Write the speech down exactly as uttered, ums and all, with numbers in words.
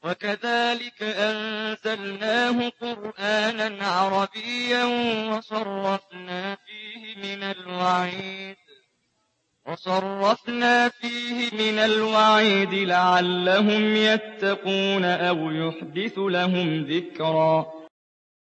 وكذلك أنزلناه قرآنا عربيا وصرفنا فيه من الوعيد وصرفنا فيه من الوعيد لعلهم يتقون أو يحدث لهم ذكرا